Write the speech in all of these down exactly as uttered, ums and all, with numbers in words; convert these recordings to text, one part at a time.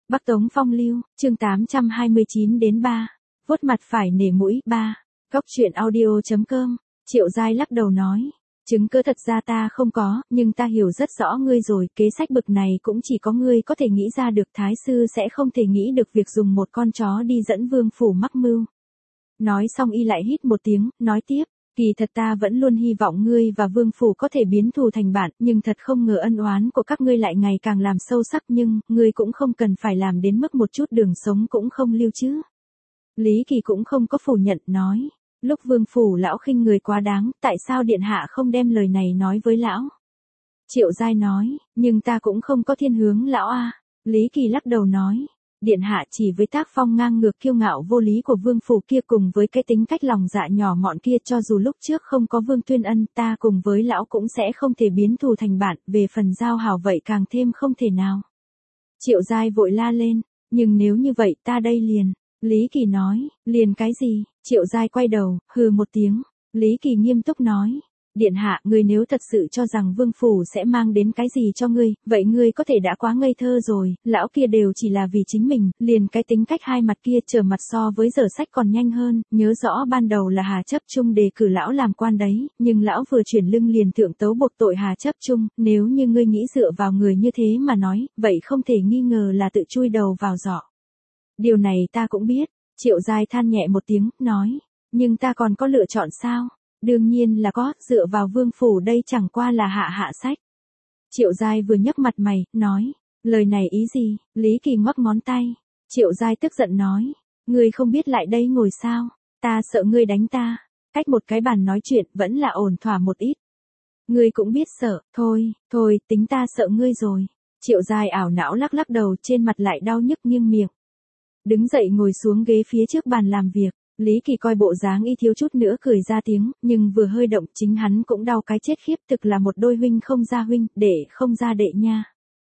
Bắc Tống Phong Lưu, chương tám trăm hai mươi chín đến ba. Vuốt mặt phải nể mũi ba. Góc truyện audio chấm com. Triệu Giai lắc đầu nói. Chứng cứ thật ra ta không có, nhưng ta hiểu rất rõ ngươi rồi, kế sách bực này cũng chỉ có ngươi có thể nghĩ ra được, thái sư sẽ không thể nghĩ được việc dùng một con chó đi dẫn vương phủ mắc mưu. Nói xong y lại hít một tiếng, nói tiếp. Kỳ thật ta vẫn luôn hy vọng ngươi và vương phủ có thể biến thù thành bạn, nhưng thật không ngờ ân oán của các ngươi lại ngày càng làm sâu sắc, nhưng, ngươi cũng không cần phải làm đến mức một chút đường sống cũng không lưu chứ. Lý Kỳ cũng không có phủ nhận, nói. Lúc vương phủ lão khinh người quá đáng, tại sao điện hạ không đem lời này nói với lão? Triệu Giai nói, nhưng ta cũng không có thiên hướng lão a. Lý Kỳ lắc đầu nói. Điện hạ chỉ với tác phong ngang ngược kiêu ngạo vô lý của vương phủ kia cùng với cái tính cách lòng dạ nhỏ mọn kia, cho dù lúc trước không có Vương Tuyên Ân, ta cùng với lão cũng sẽ không thể biến thù thành bạn, về phần giao hảo vậy càng thêm không thể nào. Triệu Giai vội la lên, nhưng nếu như vậy ta đây liền. Lý Kỳ nói, liền cái gì? Triệu Giai quay đầu, hừ một tiếng. Lý Kỳ nghiêm túc nói. Điện hạ, ngươi nếu thật sự cho rằng vương phủ sẽ mang đến cái gì cho ngươi, vậy ngươi có thể đã quá ngây thơ rồi, lão kia đều chỉ là vì chính mình, liền cái tính cách hai mặt kia trở mặt so với dở sách còn nhanh hơn, nhớ rõ ban đầu là Hà Chấp Trung đề cử lão làm quan đấy, nhưng lão vừa chuyển lưng liền thượng tấu buộc tội Hà Chấp Trung, nếu như ngươi nghĩ dựa vào người như thế mà nói, vậy không thể nghi ngờ là tự chui đầu vào giỏ. Điều này ta cũng biết, Triệu Giai than nhẹ một tiếng, nói, nhưng ta còn có lựa chọn sao? Đương nhiên là có, dựa vào vương phủ đây chẳng qua là hạ hạ sách. Triệu Giai vừa nhấc mặt mày, nói, lời này ý gì? Lý Kỳ ngoắc ngón tay. Triệu Giai tức giận nói, ngươi không biết lại đây ngồi sao? Ta sợ ngươi đánh ta. Cách một cái bàn nói chuyện vẫn là ổn thỏa một ít. Ngươi cũng biết sợ, thôi, thôi, tính ta sợ ngươi rồi. Triệu Giai ảo não lắc lắc đầu, trên mặt lại đau nhức nghiêng miệng. Đứng dậy ngồi xuống ghế phía trước bàn làm việc. Lý Kỳ coi bộ dáng y thiếu chút nữa cười ra tiếng, nhưng vừa hơi động chính hắn cũng đau cái chết khiếp, thực là một đôi huynh không ra huynh, đệ không ra đệ nha.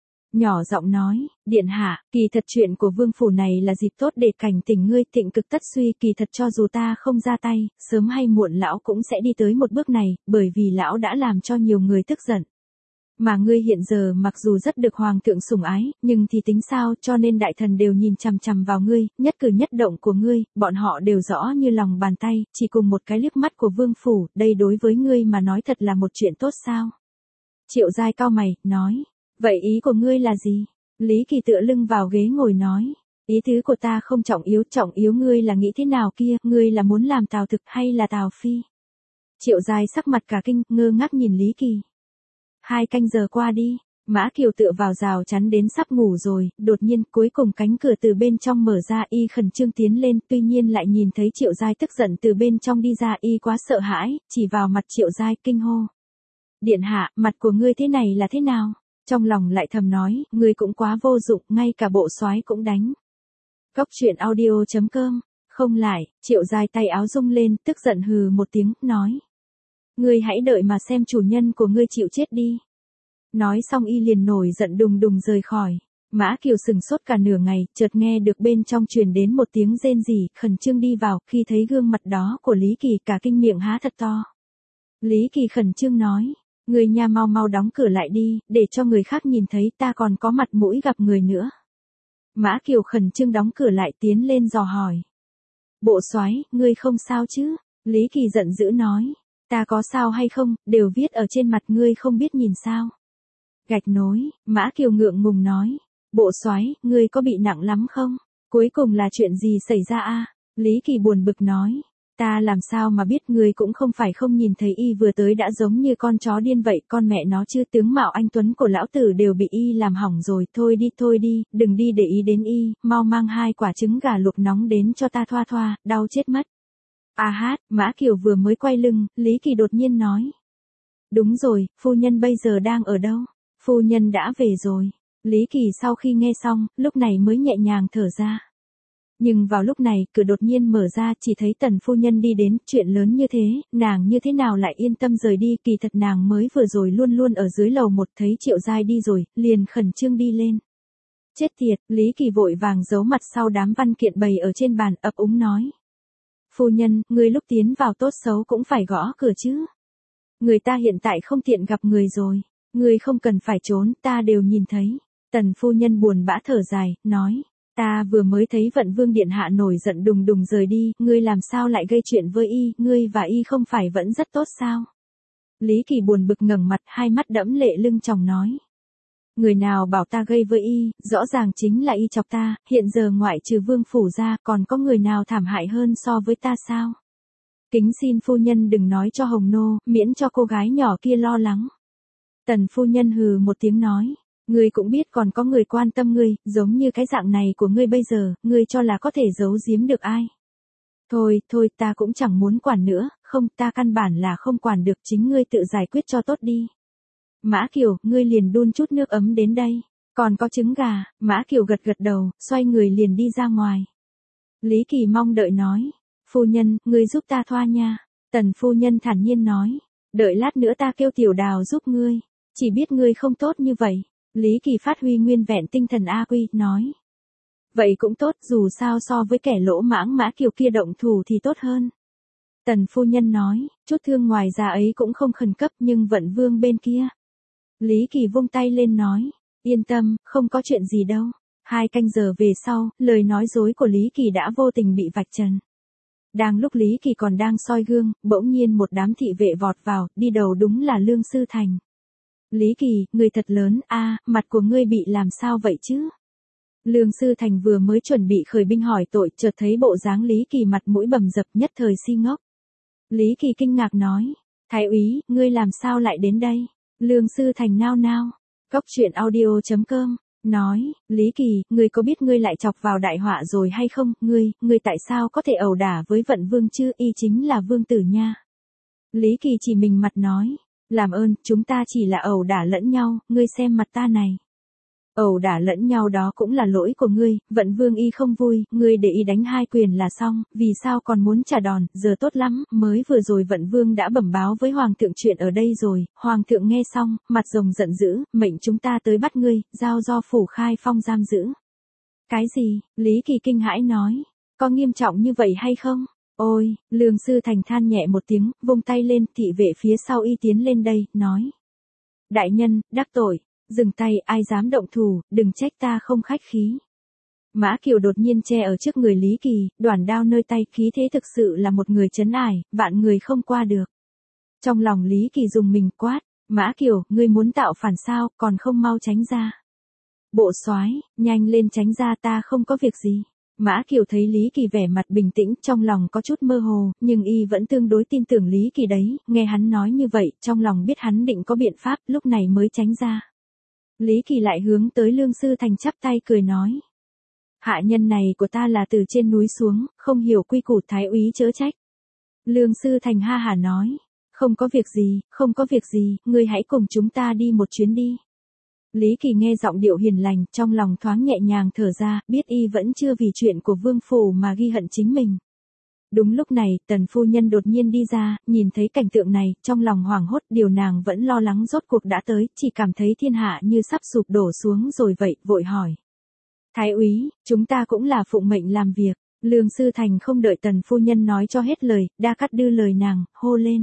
Nhỏ giọng nói, điện hạ, kỳ thật chuyện của vương phủ này là dịp tốt để cảnh tỉnh ngươi, thịnh cực tất suy, kỳ thật cho dù ta không ra tay, sớm hay muộn lão cũng sẽ đi tới một bước này, bởi vì lão đã làm cho nhiều người tức giận. Mà ngươi hiện giờ mặc dù rất được hoàng thượng sủng ái, nhưng thì tính sao, cho nên đại thần đều nhìn chằm chằm vào ngươi, nhất cử nhất động của ngươi, bọn họ đều rõ như lòng bàn tay, chỉ cùng một cái liếc mắt của vương phủ, đây đối với ngươi mà nói thật là một chuyện tốt sao? Triệu Giai cau mày, nói, vậy ý của ngươi là gì? Lý Kỳ tựa lưng vào ghế ngồi nói, ý tứ của ta không trọng yếu, trọng yếu ngươi là nghĩ thế nào kia, ngươi là muốn làm Tào Thực hay là Tào Phi? Triệu Giai sắc mặt cả kinh, ngơ ngác nhìn Lý Kỳ. Hai canh giờ qua đi, Mã Kiều tựa vào rào chắn đến sắp ngủ rồi, đột nhiên cuối cùng cánh cửa từ bên trong mở ra, y khẩn trương tiến lên, tuy nhiên lại nhìn thấy Triệu Giai tức giận từ bên trong đi ra, y quá sợ hãi, chỉ vào mặt Triệu Giai kinh hô. Điện hạ, mặt của ngươi thế này là thế nào? Trong lòng lại thầm nói, ngươi cũng quá vô dụng, ngay cả bộ soái cũng đánh. Góc truyện audio chấm com, không lại, Triệu Giai tay áo rung lên, tức giận hừ một tiếng, nói. Ngươi hãy đợi mà xem chủ nhân của ngươi chịu chết đi. Nói xong y liền nổi giận đùng đùng rời khỏi. Mã Kiều sừng sốt cả nửa ngày, chợt nghe được bên trong truyền đến một tiếng rên rỉ, khẩn trương đi vào, khi thấy gương mặt đó của Lý Kỳ cả kinh miệng há thật to. Lý Kỳ khẩn trương nói, người nhà mau mau đóng cửa lại đi, để cho người khác nhìn thấy ta còn có mặt mũi gặp người nữa. Mã Kiều khẩn trương đóng cửa lại tiến lên dò hỏi. Bộ soái, ngươi không sao chứ? Lý Kỳ giận dữ nói. Ta có sao hay không, đều viết ở trên mặt ngươi không biết nhìn sao. Gạch nối, Mã Kiều ngượng ngùng nói. Bộ soái, ngươi có bị nặng lắm không? Cuối cùng là chuyện gì xảy ra a? Lý Kỳ buồn bực nói. Ta làm sao mà biết, ngươi cũng không phải không nhìn thấy y vừa tới đã giống như con chó điên vậy, con mẹ nó chứ, tướng mạo anh tuấn của lão tử đều bị y làm hỏng rồi, thôi đi thôi đi, đừng đi để ý đến y, mau mang hai quả trứng gà luộc nóng đến cho ta thoa thoa, đau chết mất. À hát, Mã Kiều vừa mới quay lưng, Lý Kỳ đột nhiên nói. Đúng rồi, phu nhân bây giờ đang ở đâu? Phu nhân đã về rồi. Lý Kỳ sau khi nghe xong, lúc này mới nhẹ nhàng thở ra. Nhưng vào lúc này, cửa đột nhiên mở ra, chỉ thấy Tần phu nhân đi đến, chuyện lớn như thế, nàng như thế nào lại yên tâm rời đi, kỳ thật nàng mới vừa rồi luôn luôn ở dưới lầu một, thấy Triệu Giai đi rồi, liền khẩn trương đi lên. Chết tiệt, Lý Kỳ vội vàng giấu mặt sau đám văn kiện bày ở trên bàn, ấp úng nói. Phu nhân, ngươi lúc tiến vào tốt xấu cũng phải gõ cửa chứ. Người ta hiện tại không tiện gặp người rồi. Ngươi không cần phải trốn, ta đều nhìn thấy. Tần phu nhân buồn bã thở dài, nói. Ta vừa mới thấy Vận Vương điện hạ nổi giận đùng đùng rời đi, ngươi làm sao lại gây chuyện với y, ngươi và y không phải vẫn rất tốt sao? Lý Kỳ buồn bực ngẩng mặt, hai mắt đẫm lệ lưng tròng nói. Người nào bảo ta gây với y, rõ ràng chính là y chọc ta, hiện giờ ngoại trừ Vương phủ ra, còn có người nào thảm hại hơn so với ta sao? Kính xin phu nhân đừng nói cho Hồng Nô, miễn cho cô gái nhỏ kia lo lắng. Tần phu nhân hừ một tiếng nói. Ngươi cũng biết còn có người quan tâm ngươi, giống như cái dạng này của ngươi bây giờ, ngươi cho là có thể giấu giếm được ai. Thôi, thôi, ta cũng chẳng muốn quản nữa, không, ta căn bản là không quản được, chính ngươi tự giải quyết cho tốt đi. Mã Kiều, ngươi liền đun chút nước ấm đến đây. Còn có trứng gà, Mã Kiều gật gật đầu, xoay người liền đi ra ngoài. Lý Kỳ mong đợi nói. Phu nhân, ngươi giúp ta thoa nha. Tần phu nhân thản nhiên nói. Đợi lát nữa ta kêu Tiểu Đào giúp ngươi. Chỉ biết ngươi không tốt như vậy. Lý Kỳ phát huy nguyên vẹn tinh thần A Quy, nói. Vậy cũng tốt, dù sao so với kẻ lỗ mãng Mã Kiều kia động thủ thì tốt hơn. Tần phu nhân nói, chút thương ngoài ra ấy cũng không khẩn cấp nhưng Vận Vương bên kia. Lý Kỳ vung tay lên nói, yên tâm, không có chuyện gì đâu. Hai canh giờ về sau, lời nói dối của Lý Kỳ đã vô tình bị vạch trần. Đang lúc Lý Kỳ còn đang soi gương, bỗng nhiên một đám thị vệ vọt vào, đi đầu đúng là Lương Sư Thành. Lý Kỳ, người thật lớn, a, mặt của ngươi bị làm sao vậy chứ? Lương Sư Thành vừa mới chuẩn bị khởi binh hỏi tội, chợt thấy bộ dáng Lý Kỳ mặt mũi bầm dập, nhất thời si ngốc. Lý Kỳ kinh ngạc nói, Thái úy, ngươi làm sao lại đến đây? Lương Sư Thành nao nao, Cốc truyện audio chấm com, nói, Lý Kỳ, ngươi có biết ngươi lại chọc vào đại họa rồi hay không? Ngươi, ngươi tại sao có thể ẩu đả với Vận Vương chứ? Y chính là vương tử nha. Lý Kỳ chỉ mình mặt nói. Làm ơn, chúng ta chỉ là ẩu đả lẫn nhau, ngươi xem mặt ta này. Ẩu đả lẫn nhau đó cũng là lỗi của ngươi, Vận Vương y không vui, ngươi để y đánh hai quyền là xong, vì sao còn muốn trả đòn, giờ tốt lắm, mới vừa rồi Vận Vương đã bẩm báo với Hoàng thượng chuyện ở đây rồi, Hoàng thượng nghe xong, mặt rồng giận dữ, mệnh chúng ta tới bắt ngươi, giao do phủ Khai Phong giam giữ. Cái gì? Lý Kỳ kinh hãi nói, có nghiêm trọng như vậy hay không? Ôi, Lương Sư Thành than nhẹ một tiếng, vung tay lên, thị vệ phía sau y tiến lên đây, nói. Đại nhân, đắc tội, dừng tay, ai dám động thủ, đừng trách ta không khách khí. Mã Kiều đột nhiên che ở trước người Lý Kỳ, đoản đao nơi tay, khí thế thực sự là một người trấn ải, vạn người không qua được. Trong lòng Lý Kỳ dùng mình quát, Mã Kiều, ngươi muốn tạo phản sao, còn không mau tránh ra. Bộ soái, nhanh lên tránh ra, ta không có việc gì. Mã Kiều thấy Lý Kỳ vẻ mặt bình tĩnh, trong lòng có chút mơ hồ, nhưng y vẫn tương đối tin tưởng Lý Kỳ đấy, nghe hắn nói như vậy, trong lòng biết hắn định có biện pháp, lúc này mới tránh ra. Lý Kỳ lại hướng tới Lương Sư Thành chắp tay cười nói. Hạ nhân này của ta là từ trên núi xuống, không hiểu quy củ, Thái úy chớ trách. Lương Sư Thành ha hả nói, không có việc gì, không có việc gì, ngươi hãy cùng chúng ta đi một chuyến đi. Lý Kỳ nghe giọng điệu hiền lành, trong lòng thoáng nhẹ nhàng thở ra, biết y vẫn chưa vì chuyện của Vương phủ mà ghi hận chính mình. Đúng lúc này, Tần phu nhân đột nhiên đi ra, nhìn thấy cảnh tượng này, trong lòng hoảng hốt, điều nàng vẫn lo lắng rốt cuộc đã tới, chỉ cảm thấy thiên hạ như sắp sụp đổ xuống rồi vậy, vội hỏi. Thái úy, chúng ta cũng là phụng mệnh làm việc. Lương Sư Thành không đợi Tần phu nhân nói cho hết lời, đã cắt đứt lời nàng, hô lên.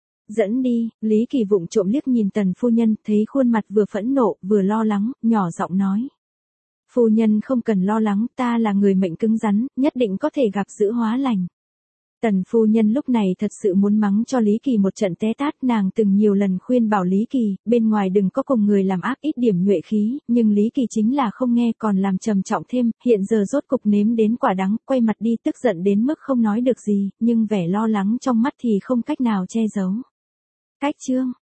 Dẫn đi, Lý Kỳ vụng trộm liếc nhìn Tần phu nhân, thấy khuôn mặt vừa phẫn nộ, vừa lo lắng, nhỏ giọng nói. Phu nhân không cần lo lắng, ta là người mệnh cứng rắn, nhất định có thể gặp dữ hóa lành. Tần phu nhân lúc này thật sự muốn mắng cho Lý Kỳ một trận té tát, nàng từng nhiều lần khuyên bảo Lý Kỳ, bên ngoài đừng có cùng người làm ác, ít điểm nhuệ khí, nhưng Lý Kỳ chính là không nghe, còn làm trầm trọng thêm, hiện giờ rốt cục nếm đến quả đắng, quay mặt đi, tức giận đến mức không nói được gì, nhưng vẻ lo lắng trong mắt thì không cách nào che giấu. Cách chương